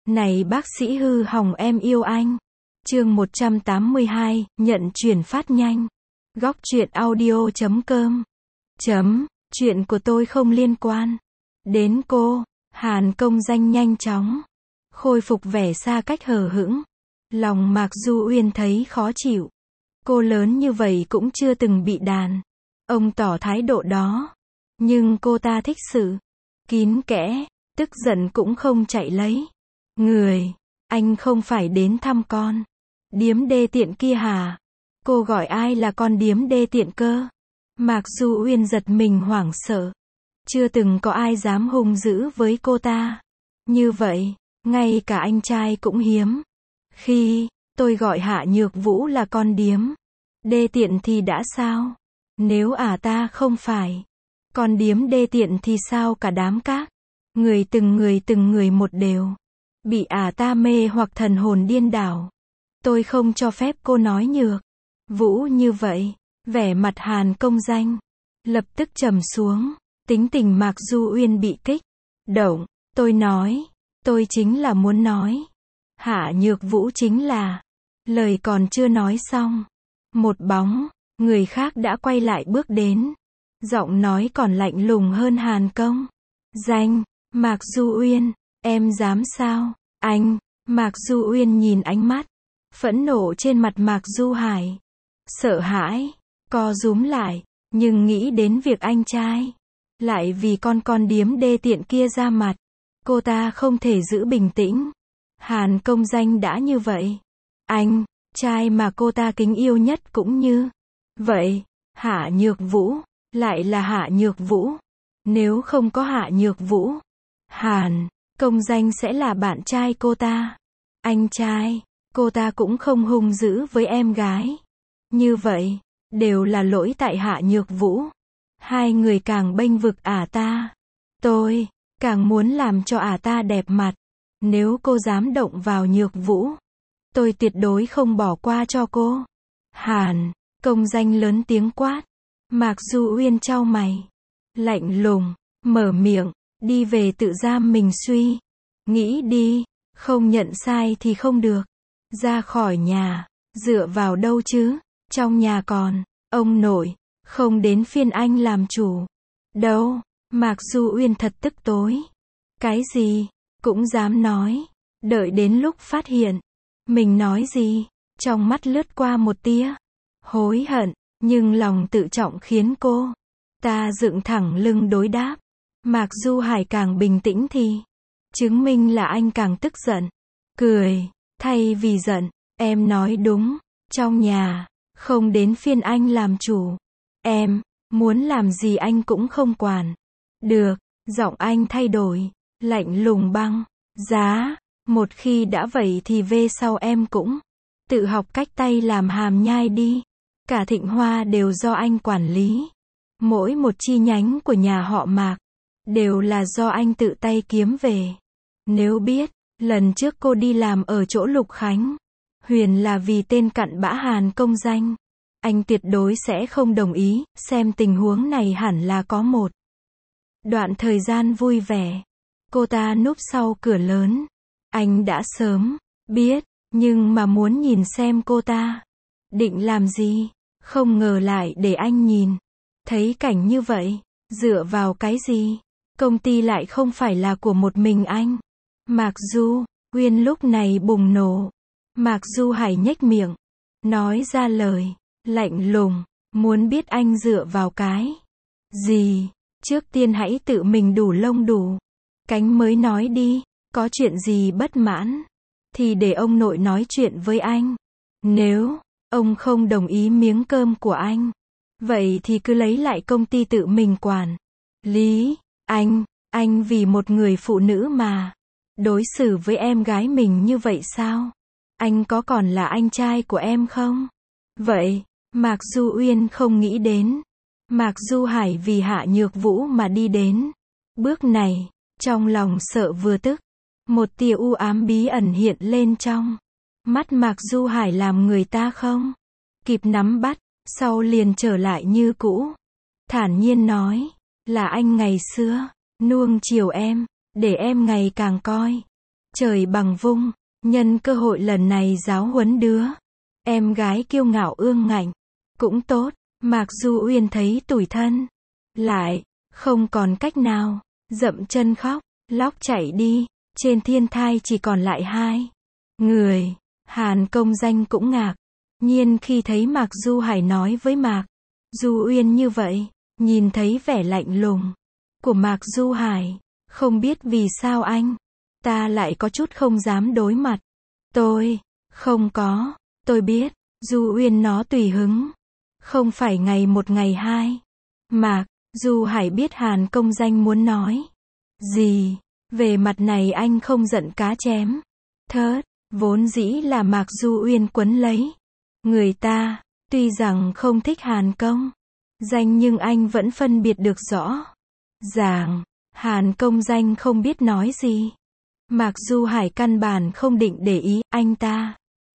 Này bác sĩ hư hỏng em yêu anh. Chương 182, nhận chuyển phát nhanh. Góc truyện audio.com. Chuyện của tôi không liên quan đến cô. Hàn Công Danh nhanh chóng khôi phục vẻ xa cách hờ hững. Lòng Mạc Du Uyên thấy khó chịu. Cô lớn như vậy cũng chưa từng bị đàn ông tỏ thái độ đó. Nhưng cô ta thích sự kín kẽ, tức giận cũng không chạy lấy người. Anh không phải đến thăm con điếm đê tiện kia hả? Cô gọi ai là con điếm đê tiện cơ? Mạc Du Uyên giật mình hoảng sợ. Chưa từng có ai dám hung dữ với cô ta như vậy, ngay cả anh trai cũng hiếm. Khi tôi gọi Hạ Nhược Vũ là con điếm đê tiện thì đã sao? Nếu ta không phải con điếm đê tiện thì sao cả đám các từng người một đều bị ta mê hoặc thần hồn điên đảo. Tôi không cho phép cô nói Nhược Vũ như vậy. Vẻ mặt Hàn Công Danh lập tức trầm xuống. Tính tình Mạc Du Uyên bị kích động. Tôi nói, tôi chính là muốn nói Hạ Nhược Vũ chính là. Lời còn chưa nói xong, một bóng người khác đã quay lại bước đến. Giọng nói còn lạnh lùng hơn Hàn Công Danh. Mạc Du Uyên, em dám sao? Anh. Mạc Du Uyên nhìn ánh mắt phẫn nộ trên mặt Mạc Du Hải. Sợ hãi co rúm lại, nhưng nghĩ đến việc anh trai lại vì con điếm đê tiện kia ra mặt, cô ta không thể giữ bình tĩnh. Hàn Công Danh đã như vậy, anh trai mà cô ta kính yêu nhất cũng như vậy. Hạ Nhược Vũ lại là Hạ Nhược Vũ. Nếu không có Hạ Nhược Vũ, Hàn Công Danh sẽ là bạn trai cô ta. Anh trai cô ta cũng không hung dữ với em gái như vậy. Đều là lỗi tại Hạ Nhược Vũ. Hai người càng bênh vực ta, tôi càng muốn làm cho ta đẹp mặt. Nếu cô dám động vào Nhược Vũ, tôi tuyệt đối không bỏ qua cho cô. Hàn Công Danh lớn tiếng quát. Mạc Du Uyên chau mày, lạnh lùng mở miệng, đi về tự giam mình suy nghĩ đi, không nhận sai thì không được ra khỏi nhà. Dựa vào đâu chứ? Trong nhà còn ông nội, không đến phiên anh làm chủ đâu. Mạc Du Uyên thật tức tối. Cái gì cũng dám nói. Đợi đến lúc phát hiện mình nói gì, trong mắt lướt qua một tia hối hận, nhưng lòng tự trọng khiến cô ta dựng thẳng lưng đối đáp. Mạc Du Hải càng bình tĩnh thì chứng minh là anh càng tức giận. Cười, thay vì giận, em nói đúng, trong nhà không đến phiên anh làm chủ. Em muốn làm gì anh cũng không quản được. Giọng anh thay đổi, lạnh lùng băng giá. Một khi đã vậy thì về sau em cũng tự học cách tay làm hàm nhai đi. Cả Thịnh Hoa đều do anh quản lý. Mỗi một chi nhánh của nhà họ Mạc đều là do anh tự tay kiếm về. Nếu biết lần trước cô đi làm ở chỗ Lục Khánh Huyền là vì tên cặn bã Hàn Công Danh, anh tuyệt đối sẽ không đồng ý. Xem tình huống này hẳn là có một đoạn thời gian vui vẻ. Cô ta núp sau cửa lớn. Anh đã sớm biết, nhưng mà muốn nhìn xem cô ta định làm gì. Không ngờ lại để anh nhìn thấy cảnh như vậy. Dựa vào cái gì? Công ty lại không phải là của một mình anh. Mạc Du Uyên lúc này bùng nổ. Mạc Du Hải nhếch miệng, nói ra lời lạnh lùng. Muốn biết anh dựa vào cái gì? Trước tiên hãy tự mình đủ lông đủ cánh mới nói đi. Có chuyện gì bất mãn thì để ông nội nói chuyện với anh. Nếu ông không đồng ý miếng cơm của anh, vậy thì cứ lấy lại công ty tự mình quản lý. Anh vì một người phụ nữ mà đối xử với em gái mình như vậy sao? Anh có còn là anh trai của em không? Vậy, Mạc Du Uyên không nghĩ đến Mạc Du Hải vì Hạ Nhược Vũ mà đi đến bước này. Trong lòng sợ vừa tức, một tia u ám bí ẩn hiện lên trong mắt Mạc Du Hải, làm người ta không kịp nắm bắt, sau liền trở lại như cũ. Thản nhiên nói, là anh ngày xưa nuông chiều em, để em ngày càng coi trời bằng vung, nhân cơ hội lần này giáo huấn đứa em gái kiêu ngạo ương ngạnh. Cũng tốt, Mạc Du Uyên thấy tủi thân, lại không còn cách nào, dậm chân khóc, lóc chạy đi. Trên thiên thai chỉ còn lại hai người. Hàn Công Danh cũng ngạc nhiên khi thấy Mạc Du Hải nói với Mạc Du Uyên như vậy. Nhìn thấy vẻ lạnh lùng của Mạc Du Hải, không biết vì sao anh ta lại có chút không dám đối mặt. Tôi không có, tôi biết. Du Uyên nó tùy hứng, không phải ngày một ngày hai. Mạc Du Hải biết Hàn Công Danh muốn nói gì. Về mặt này anh không giận cá chém thớt. Vốn dĩ là Mạc Du Uyên quấn lấy người ta. Tuy rằng không thích Hàn Công Danh nhưng anh vẫn phân biệt được rõ ràng. Hàn Công Danh không biết nói gì. Mạc Du Hải căn bản không định để ý anh ta.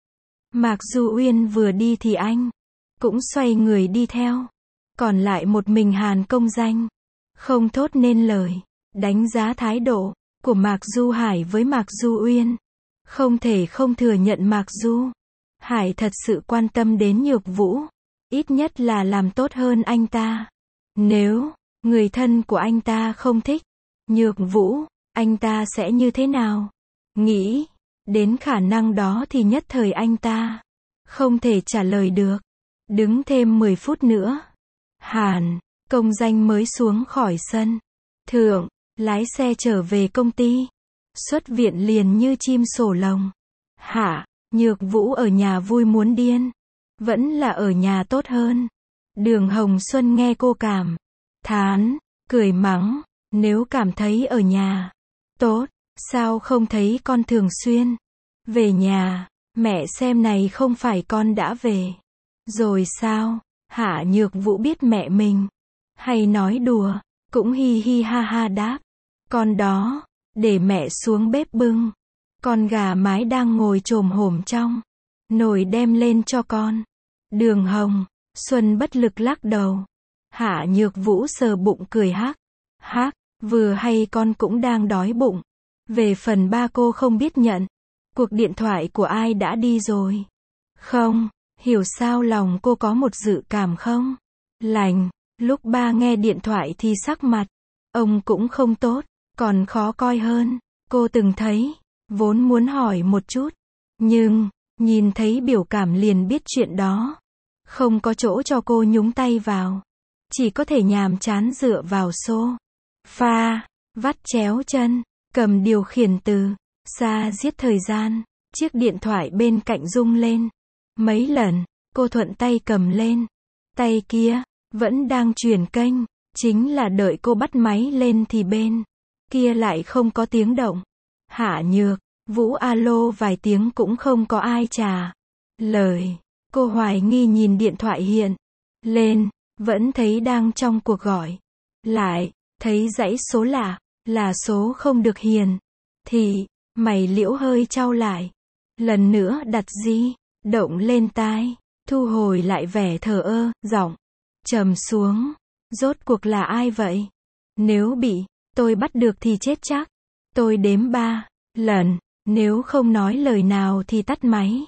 Mạc Du Uyên vừa đi thì anh cũng xoay người đi theo. Còn lại một mình Hàn Công Danh, không thốt nên lời. Đánh giá thái độ của Mạc Du Hải với Mạc Du Uyên, không thể không thừa nhận Mạc Du Hải thật sự quan tâm đến Nhược Vũ, ít nhất là làm tốt hơn anh ta. Nếu người thân của anh ta không thích Nhược Vũ, anh ta sẽ như thế nào? Nghĩ đến khả năng đó thì nhất thời anh ta không thể trả lời được. Đứng thêm 10 phút nữa, Hàn Công Danh mới xuống khỏi sân thượng, lái xe trở về công ty. Xuất viện liền như chim sổ lồng. Hả? Nhược Vũ ở nhà vui muốn điên. Vẫn là ở nhà tốt hơn. Đường Hồng Xuân nghe cô cảm thán, cười mắng. Nếu cảm thấy ở nhà tốt, sao không thấy con thường xuyên về nhà? Mẹ xem này không phải con đã về rồi sao? Hạ Nhược Vũ biết mẹ mình hay nói đùa, cũng hi hi ha ha đáp. Con đó, để mẹ xuống bếp bưng con gà mái đang ngồi chồm hổm trong nồi đem lên cho con. Đường Hồng Xuân bất lực lắc đầu. Hạ Nhược Vũ sờ bụng cười hắc hắc, vừa hay con cũng đang đói bụng. Về phần ba cô không biết nhận cuộc điện thoại của ai đã đi rồi không? Hiểu sao lòng cô có một dự cảm không lành. Lúc ba nghe điện thoại thì sắc mặt ông cũng không tốt, còn khó coi hơn. Cô từng thấy, vốn muốn hỏi một chút, nhưng nhìn thấy biểu cảm liền biết chuyện đó không có chỗ cho cô nhúng tay vào. Chỉ có thể nhàm chán dựa vào sofa, vắt chéo chân, cầm điều khiển từ xa giết thời gian. Chiếc điện thoại bên cạnh rung lên mấy lần, cô thuận tay cầm lên. Tay kia vẫn đang chuyển kênh, chính là đợi cô bắt máy lên thì bên kia lại không có tiếng động. Hạ Nhược Vũ alo vài tiếng cũng không có ai trả lời. Cô hoài nghi nhìn điện thoại hiện lên, vẫn thấy đang trong cuộc gọi. Lại thấy dãy số lạ, là số không được hiển thì mày liễu hơi chau lại. Lần nữa đặt di động lên tai, thu hồi lại vẻ thờ ơ, giọng trầm xuống. Rốt cuộc là ai vậy? Nếu bị tôi bắt được thì chết chắc. Tôi đếm 3 lần, nếu không nói lời nào thì tắt máy.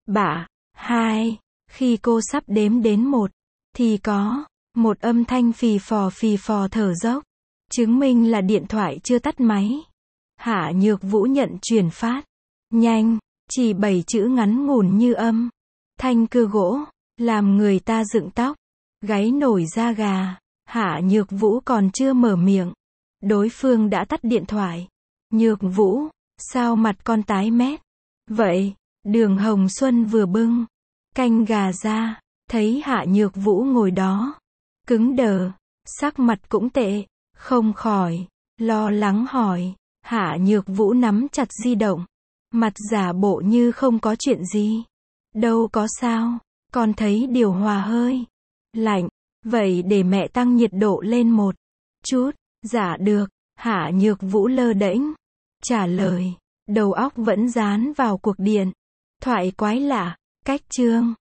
2. Khi cô sắp đếm đến 1, thì có một âm thanh phì phò thở dốc, chứng minh là điện thoại chưa tắt máy. Hạ Nhược Vũ nhận truyền phát nhanh, chỉ 7 chữ ngắn ngủn như âm thanh cưa gỗ, làm người ta dựng tóc gáy nổi da gà. Hạ Nhược Vũ còn chưa mở miệng, đối phương đã tắt điện thoại. Nhược Vũ, sao mặt con tái mét vậy? Đường Hồng Xuân vừa bưng canh gà ra, thấy Hạ Nhược Vũ ngồi đó cứng đờ, sắc mặt cũng tệ, không khỏi lo lắng hỏi. Hạ Nhược Vũ nắm chặt di động, mặt giả bộ như không có chuyện gì. Đâu có sao, con thấy điều hòa hơi lạnh, vậy để mẹ tăng nhiệt độ lên một chút. Dạ được. Hạ Nhược Vũ lơ đễnh trả lời, đầu óc vẫn dán vào cuộc điện thoại quái lạ. Cách chương